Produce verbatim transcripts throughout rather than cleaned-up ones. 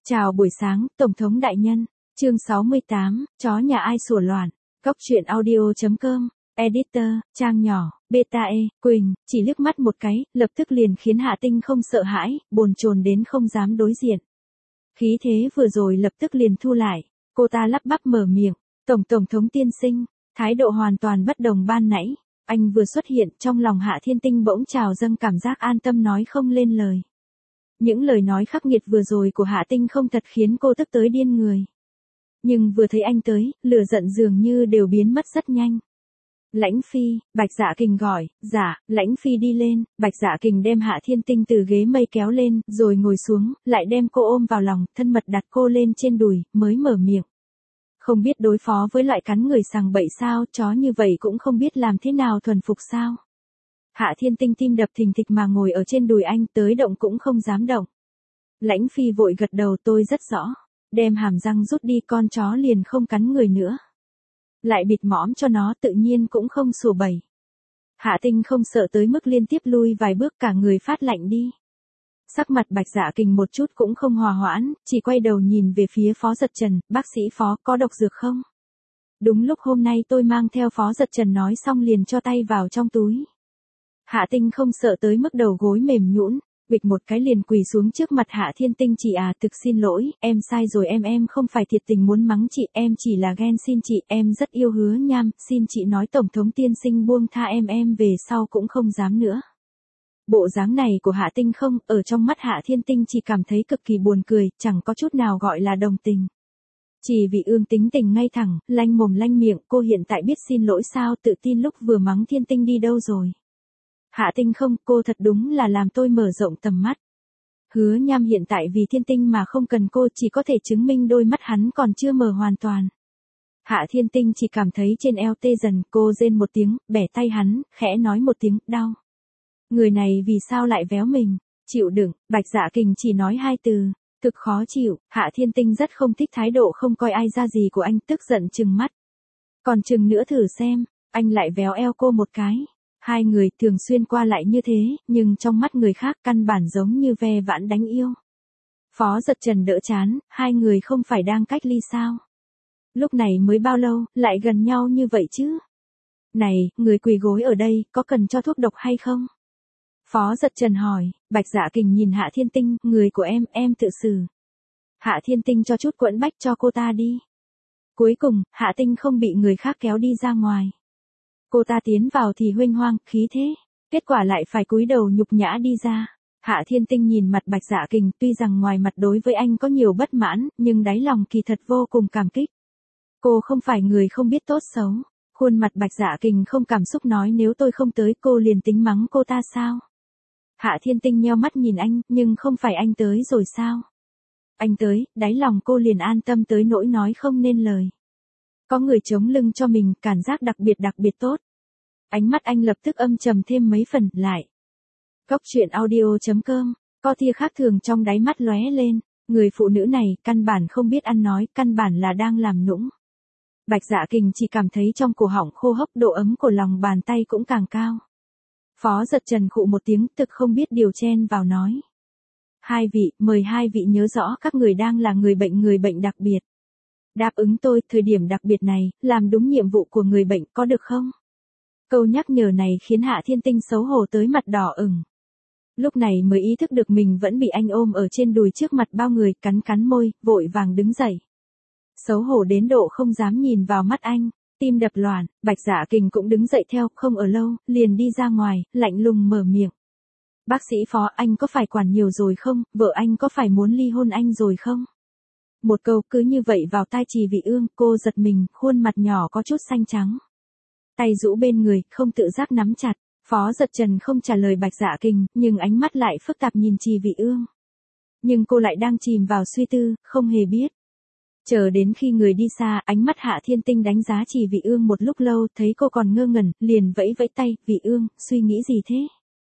Chào buổi sáng, Tổng thống đại nhân. Chương sáu mươi tám, chó nhà ai sủa loạn. Góc truyện audio chấm com. Editor, trang nhỏ, beta e, Quỳnh, chỉ liếc mắt một cái, lập tức liền khiến Hạ Tinh không sợ hãi, bồn chồn đến không dám đối diện. Khí thế vừa rồi lập tức liền thu lại, cô ta lắp bắp mở miệng, Tổng Tổng thống tiên sinh, thái độ hoàn toàn bất đồng ban nãy. Anh vừa xuất hiện, trong lòng Hạ Thiên Tinh bỗng trào dâng cảm giác an tâm nói không lên lời. Những lời nói khắc nghiệt vừa rồi của Hạ Tinh không thật khiến cô tức tới điên người. Nhưng vừa thấy anh tới, lửa giận dường như đều biến mất rất nhanh. Lãnh Phi, Bạch Dạ Kình gọi, dạ, Lãnh Phi đi lên, Bạch Dạ Kình đem Hạ Thiên Tinh từ ghế mây kéo lên, rồi ngồi xuống, lại đem cô ôm vào lòng, thân mật đặt cô lên trên đùi, mới mở miệng. Không biết đối phó với loại cắn người sằng bậy sao, chó như vậy cũng không biết làm thế nào thuần phục sao. Hạ Thiên Tinh tim đập thình thịch mà ngồi ở trên đùi anh, tới động cũng không dám động. Lãnh Phi vội gật đầu, tôi rất rõ. Đem hàm răng rút đi, con chó liền không cắn người nữa. Lại bịt mõm cho nó, tự nhiên cũng không sủa bậy. Hạ Tinh không sợ tới mức liên tiếp lui vài bước, cả người phát lạnh đi. Sắc mặt Bạch Dạ Kình một chút cũng không hòa hoãn, chỉ quay đầu nhìn về phía Phó Dật Trần, bác sĩ Phó, có độc dược không? Đúng lúc hôm nay tôi mang theo, Phó Dật Trần nói xong liền cho tay vào trong túi. Hạ Tinh không sợ tới mức đầu gối mềm nhũn, bịch một cái liền quỳ xuống trước mặt Hạ Thiên Tinh. Chị à, thực xin lỗi, em sai rồi, em em không phải thiệt tình muốn mắng chị, em chỉ là ghen xin chị, em rất yêu Hứa Nham, xin chị nói Tổng thống tiên sinh buông tha em, em về sau cũng không dám nữa. Bộ dáng này của Hạ Tinh không, ở trong mắt Hạ Thiên Tinh chỉ cảm thấy cực kỳ buồn cười, chẳng có chút nào gọi là đồng tình. Chỉ vì Ương tính tình ngay thẳng, lanh mồm lanh miệng, cô hiện tại biết xin lỗi sao, tự tin lúc vừa mắng Thiên Tinh đi đâu rồi. Hạ Tinh không, cô thật đúng là làm tôi mở rộng tầm mắt. Hứa Nham hiện tại vì Thiên Tinh mà không cần cô, chỉ có thể chứng minh đôi mắt hắn còn chưa mở hoàn toàn. Hạ Thiên Tinh chỉ cảm thấy trên eo tê dần, cô rên một tiếng, bẻ tay hắn, khẽ nói một tiếng, đau. Người này vì sao lại véo mình? Chịu đựng, Bạch Dạ Kình chỉ nói hai từ, thực khó chịu. Hạ Thiên Tinh rất không thích thái độ không coi ai ra gì của anh, tức giận trừng mắt. Còn chừng nữa thử xem, anh lại véo eo cô một cái. Hai người thường xuyên qua lại như thế, nhưng trong mắt người khác căn bản giống như ve vãn đánh yêu. Phó Dật Trần đỡ chán, hai người không phải đang cách ly sao? Lúc này mới bao lâu, lại gần nhau như vậy chứ? Này, người quỳ gối ở đây, có cần cho thuốc độc hay không? Phó Dật Trần hỏi. Bạch Dạ Kình nhìn Hạ Thiên Tinh, người của em, em tự xử. Hạ Thiên Tinh cho chút quẫn bách cho cô ta đi. Cuối cùng, Hạ Tinh không bị người khác kéo đi ra ngoài. Cô ta tiến vào thì huênh hoang, khí thế. Kết quả lại phải cúi đầu nhục nhã đi ra. Hạ Thiên Tinh nhìn mặt Bạch Dạ Kình, tuy rằng ngoài mặt đối với anh có nhiều bất mãn, nhưng đáy lòng kỳ thật vô cùng cảm kích. Cô không phải người không biết tốt xấu. Khuôn mặt Bạch Dạ Kình không cảm xúc nói, nếu tôi không tới cô liền tính mắng cô ta sao? Hạ Thiên Tinh nheo mắt nhìn anh, nhưng không phải anh tới rồi sao? Anh tới, đáy lòng cô liền an tâm tới nỗi nói không nên lời. Có người chống lưng cho mình, cảm giác đặc biệt đặc biệt tốt. Ánh mắt anh lập tức âm trầm thêm mấy phần, lại. Góc truyện audio chấm com, có tia khác thường trong đáy mắt lóe lên, người phụ nữ này, căn bản không biết ăn nói, căn bản là đang làm nũng. Bạch Dạ Kình chỉ cảm thấy trong cổ họng khô hốc, độ ấm của lòng bàn tay cũng càng cao. Phó Dật Trần khụ một tiếng, thực không biết điều chen vào nói. Hai vị, mời hai vị nhớ rõ các người đang là người bệnh người bệnh đặc biệt. Đáp ứng tôi, thời điểm đặc biệt này, làm đúng nhiệm vụ của người bệnh, có được không? Câu nhắc nhở này khiến Hạ Thiên Tinh xấu hổ tới mặt đỏ ửng. Lúc này mới ý thức được mình vẫn bị anh ôm ở trên đùi trước mặt bao người, cắn cắn môi, vội vàng đứng dậy. Xấu hổ đến độ không dám nhìn vào mắt anh, tim đập loạn. Bạch Dạ Kình cũng đứng dậy theo, không ở lâu, liền đi ra ngoài, lạnh lùng mở miệng. Bác sĩ Phó, anh có phải quản nhiều rồi không, vợ anh có phải muốn ly hôn anh rồi không? Một câu cứ như vậy vào tai Trì Vị Ương, cô giật mình, khuôn mặt nhỏ có chút xanh trắng. Tay rũ bên người, không tự giác nắm chặt. Phó Dật Trần không trả lời Bạch Dạ Kình, nhưng ánh mắt lại phức tạp nhìn Trì Vị Ương. Nhưng cô lại đang chìm vào suy tư, không hề biết. Chờ đến khi người đi xa, ánh mắt Hạ Thiên Tinh đánh giá Trì Vị Ương một lúc lâu, thấy cô còn ngơ ngẩn, liền vẫy vẫy tay, Vị Ương, suy nghĩ gì thế?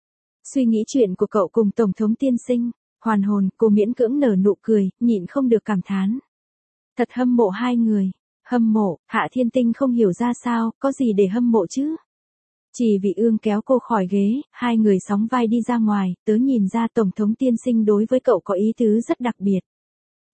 Suy nghĩ chuyện của cậu cùng Tổng thống tiên sinh. Hoàn hồn, cô miễn cưỡng nở nụ cười, nhịn không được cảm thán. Thật hâm mộ hai người. Hâm mộ, Hạ Thiên Tinh không hiểu ra sao, có gì để hâm mộ chứ? Trì Vị Ương kéo cô khỏi ghế, hai người sóng vai đi ra ngoài, tớ nhìn ra Tổng thống tiên sinh đối với cậu có ý tứ rất đặc biệt.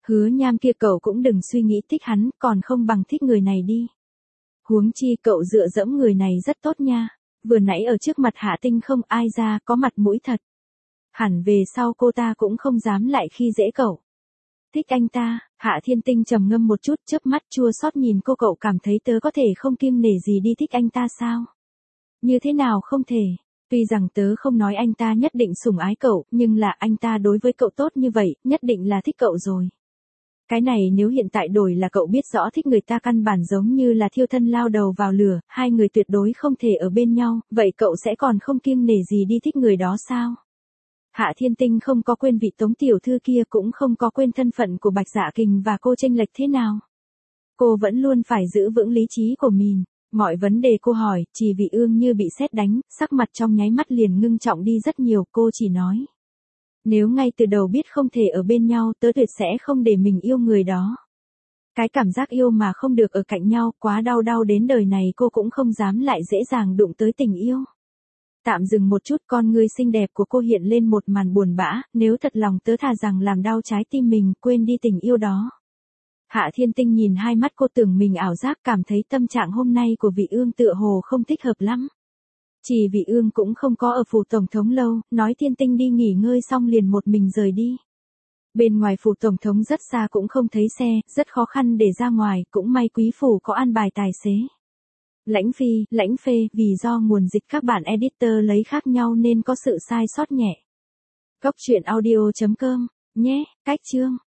Hứa Nham kia cậu cũng đừng suy nghĩ thích hắn, còn không bằng thích người này đi. Huống chi cậu dựa dẫm người này rất tốt nha. Vừa nãy ở trước mặt Hạ Tinh không ai ra có mặt mũi thật. Hẳn về sau cô ta cũng không dám lại khi dễ cậu. Thích anh ta, Hạ Thiên Tinh trầm ngâm một chút, chớp mắt chua xót nhìn cô. Cậu cảm thấy tớ có thể không kiêng nể gì đi thích anh ta sao? Như thế nào không thể? Tuy rằng tớ không nói anh ta nhất định sủng ái cậu, nhưng là anh ta đối với cậu tốt như vậy, nhất định là thích cậu rồi. Cái này nếu hiện tại đổi là cậu biết rõ thích người ta căn bản giống như là thiêu thân lao đầu vào lửa, hai người tuyệt đối không thể ở bên nhau, vậy cậu sẽ còn không kiêng nể gì đi thích người đó sao? Hạ Thiên Tinh không có quên vị Tống tiểu thư kia, cũng không có quên thân phận của Bạch Dạ Kình và cô chênh lệch thế nào. Cô vẫn luôn phải giữ vững lý trí của mình. Mọi vấn đề cô hỏi, Trì Vị Ương như bị sét đánh, sắc mặt trong nháy mắt liền ngưng trọng đi rất nhiều. Cô chỉ nói, nếu ngay từ đầu biết không thể ở bên nhau, tớ tuyệt sẽ không để mình yêu người đó. Cái cảm giác yêu mà không được ở cạnh nhau, quá đau đau đến đời này cô cũng không dám lại dễ dàng đụng tới tình yêu. Tạm dừng một chút, con ngươi xinh đẹp của cô hiện lên một màn buồn bã, nếu thật lòng tớ thà rằng làm đau trái tim mình, quên đi tình yêu đó. Hạ Thiên Tinh nhìn hai mắt cô, tưởng mình ảo giác, cảm thấy tâm trạng hôm nay của Vị Ương tựa hồ không thích hợp lắm. Chỉ Vị Ương cũng không có ở phủ tổng thống lâu, nói Thiên Tinh đi nghỉ ngơi xong liền một mình rời đi. Bên ngoài phủ tổng thống rất xa cũng không thấy xe, rất khó khăn để ra ngoài, cũng may quý phủ có an bài tài xế. Lãnh Phi, Lãnh Phê, vì do nguồn dịch các bản editor lấy khác nhau nên có sự sai sót nhẹ. Cốc truyện audio chấm com, nhé, cách chương.